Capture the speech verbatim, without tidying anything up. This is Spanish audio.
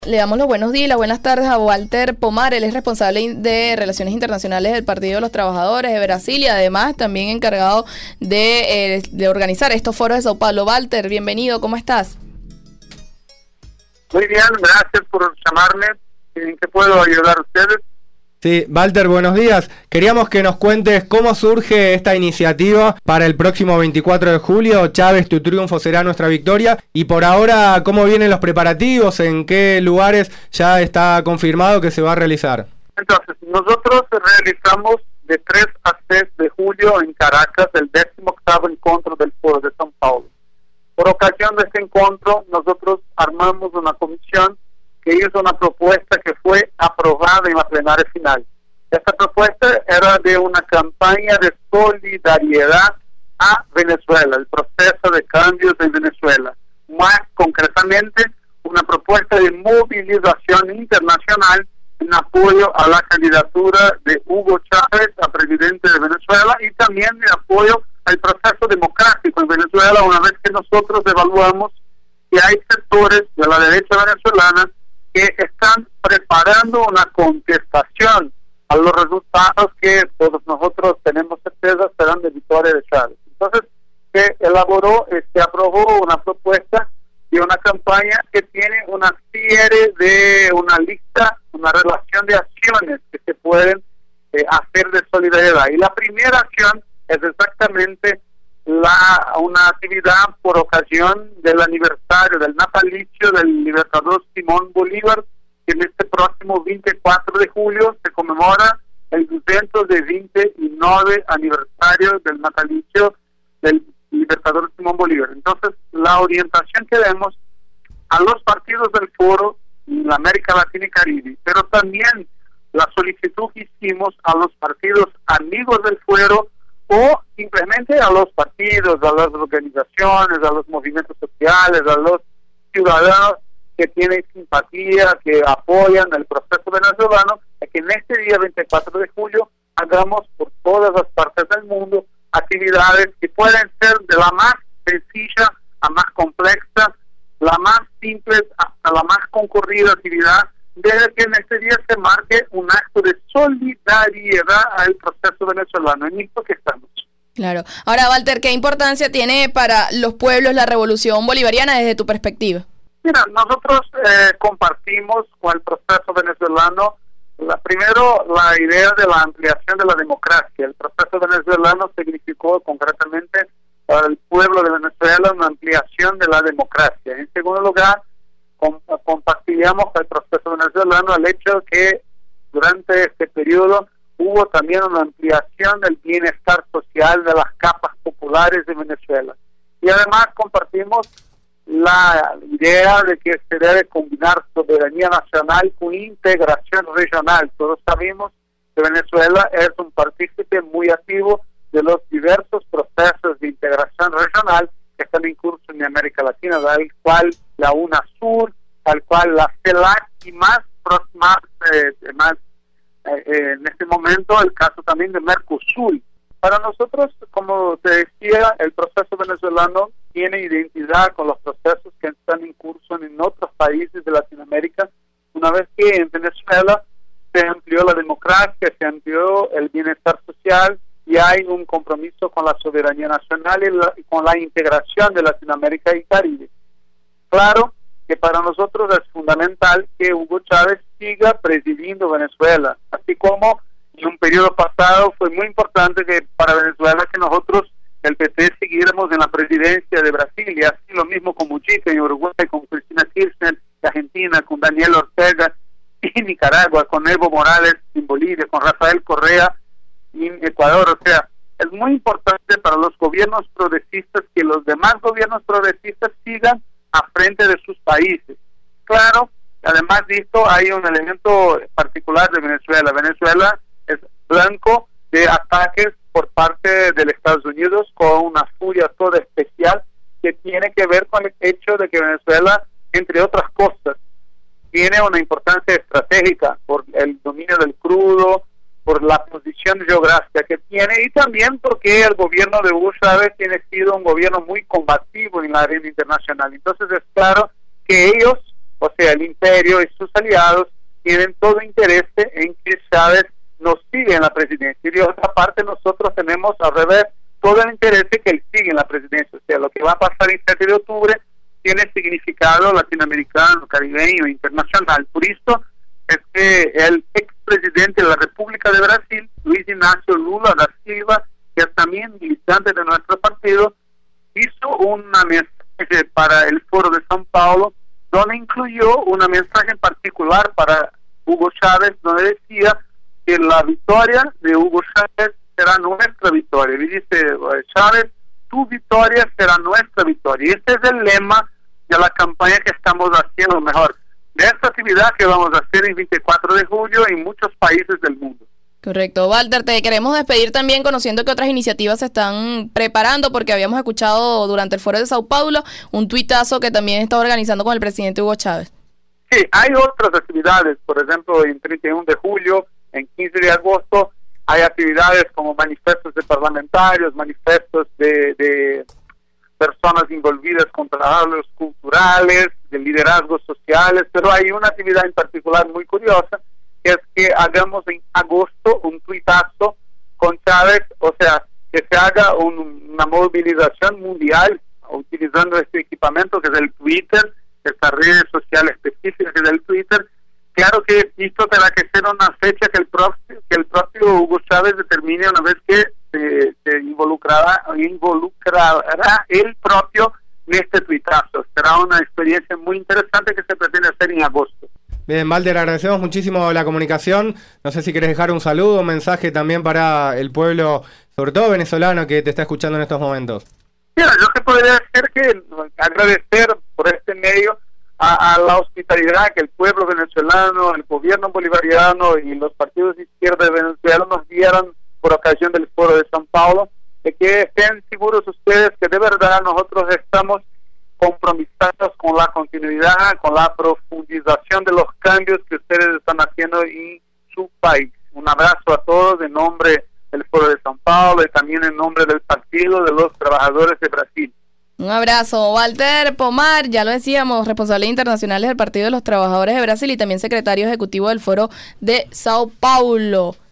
Le damos los buenos días y las buenas tardes a Walter Pomar. Él es responsable de Relaciones Internacionales del Partido de los Trabajadores de Brasil y además también encargado de, eh, de organizar estos foros de Sao Paulo. Walter, bienvenido, ¿cómo estás? Muy bien, gracias por llamarme. ¿En qué puedo ayudar a ustedes? Sí, Walter, buenos días. Queríamos que nos cuentes cómo surge esta iniciativa para el próximo veinticuatro de julio. Chávez, tu triunfo será nuestra victoria. Y por ahora, ¿cómo vienen los preparativos? ¿En qué lugares ya está confirmado que se va a realizar? Entonces, nosotros realizamos de tres a seis de julio en Caracas el décimo octavo encuentro del Foro de São Paulo. Por ocasión de este encuentro, nosotros armamos una comisión que hizo una propuesta que fue aprobada en la plenaria final. Esta propuesta era de una campaña de solidaridad a Venezuela, el proceso de cambios en Venezuela. Más concretamente, una propuesta de movilización internacional en apoyo a la candidatura de Hugo Chávez a presidente de Venezuela y también de apoyo al proceso democrático en Venezuela, una vez que nosotros evaluamos que hay sectores de la derecha venezolana que están preparando una contestación a los resultados que todos nosotros tenemos certeza serán de victoria de Chávez. Entonces, se elaboró, se aprobó una propuesta y una campaña que tiene una serie de, una lista, una relación de acciones que se pueden eh, hacer de solidaridad. Y la primera acción es exactamente la una actividad por ocasión del aniversario, del natalicio del libertador Simón Bolívar, que en este próximo veinticuatro de julio se conmemora el doscientos veintinueve aniversario del natalicio del libertador Simón Bolívar. Entonces, la orientación que demos a los partidos del foro en la América Latina y Caribe, pero también la solicitud que hicimos a los partidos amigos del foro o simplemente a los partidos, a las organizaciones, a los movimientos sociales, a los ciudadanos que tienen simpatía, que apoyan el proceso venezolano, es que en este día veinticuatro de julio hagamos por todas las partes del mundo actividades que pueden ser de la más sencilla a más compleja, la más simple hasta la más concurrida actividad, desde que en este día se marque un acto de solidaridad al proceso venezolano, en esto que estamos. Claro. Ahora, Walter, ¿qué importancia tiene para los pueblos la revolución bolivariana desde tu perspectiva? Mira, nosotros eh, compartimos con el proceso venezolano, la, primero, la idea de la ampliación de la democracia. El proceso venezolano significó concretamente para el pueblo de Venezuela una ampliación de la democracia. En segundo lugar, compartíamos el proceso venezolano el hecho que durante este periodo hubo también una ampliación del bienestar social de las capas populares de Venezuela. Y además compartimos la idea de que se debe combinar soberanía nacional con integración regional. Todos sabemos que Venezuela es un partícipe muy activo de los diversos procesos de integración regional que están en curso en América Latina, del cual la UNASUR, tal cual la CELAC y más, más, eh, más eh, en este momento el caso también de Mercosur. Para nosotros, como te decía, el proceso venezolano tiene identidad con los procesos que están en curso en otros países de Latinoamérica, una vez que en Venezuela se amplió la democracia, se amplió el bienestar social y hay un compromiso con la soberanía nacional y, la, y con la integración de Latinoamérica y Caribe. Claro que para nosotros es fundamental que Hugo Chávez siga presidiendo Venezuela, así como en un periodo pasado fue muy importante que para Venezuela que nosotros, el P T, siguiéramos en la presidencia de Brasil, y así lo mismo con Mujica en Uruguay, con Cristina Kirchner de Argentina, con Daniel Ortega en Nicaragua, con Evo Morales en Bolivia, con Rafael Correa en Ecuador. O sea, es muy importante para los gobiernos progresistas que los demás gobiernos progresistas sigan a frente de sus países. Claro, además de esto hay un elemento particular de Venezuela. Venezuela es blanco de ataques por parte de los Estados Unidos con una furia toda especial que tiene que ver con el hecho de que Venezuela, entre otras cosas, tiene una importancia estratégica por el dominio del crudo, por la posición geográfica que tiene y también porque el gobierno de Hugo Chávez tiene sido un gobierno muy combativo en la arena internacional. Entonces es claro que ellos o sea, el imperio y sus aliados tienen todo interés en que Chávez nos siga en la presidencia. Y de otra parte, nosotros tenemos al revés todo el interés de que él siga en la presidencia. O sea, lo que va a pasar el siete de octubre tiene significado latinoamericano, caribeño, internacional. Por esto es que el expresidente de la República de Brasil, Luis Ignacio Lula da Silva, que es también militante de nuestro partido, hizo una mensaje para el Foro de São Paulo, donde incluyó una mensaje en particular para Hugo Chávez, donde decía que la victoria de Hugo Chávez será nuestra victoria. Y dice Chávez, tu victoria será nuestra victoria. Y este es el lema de la campaña que estamos haciendo, mejor, de esta actividad que vamos a hacer el veinticuatro de julio en muchos países del mundo. Correcto. Walter, te queremos despedir también conociendo que otras iniciativas se están preparando, porque habíamos escuchado durante el Foro de Sao Paulo un tuitazo que también está organizando con el presidente Hugo Chávez. Sí, hay otras actividades, por ejemplo, en treinta y uno de julio, en quince de agosto, hay actividades como manifestos de parlamentarios, manifestos de, de personas envolvidas con trabajos culturales, de liderazgos sociales, pero hay una actividad en particular muy curiosa, que es que hagamos en agosto un tuitazo con Chávez, o sea, que se haga un, una movilización mundial utilizando este equipamiento que es el Twitter, esta red social específica que es el Twitter. Claro que esto tendrá que ser una fecha que el propio, que el propio Hugo Chávez determine una vez que se, se involucrará, involucrará él propio en este tuitazo. Será una experiencia muy interesante que se pretende hacer en agosto. Bien, Walter, agradecemos muchísimo la comunicación. No sé si querés dejar un saludo, un mensaje también para el pueblo, sobre todo venezolano, que te está escuchando en estos momentos. Mira, yo que podría hacer que agradecer por este medio a, a la hospitalidad que el pueblo venezolano, el gobierno bolivariano y los partidos de izquierda de Venezuela nos dieron por ocasión del Foro de São Paulo, de que estén seguros ustedes que de verdad nosotros estamos comprometidos con la continuidad, con la profundización de los cambios que ustedes están haciendo en su país. Un abrazo a todos en nombre del Foro de São Paulo y también en nombre del Partido de los Trabajadores de Brasil. Un abrazo. Walter Pomar, ya lo decíamos, responsable internacional del Partido de los Trabajadores de Brasil y también secretario ejecutivo del Foro de Sao Paulo.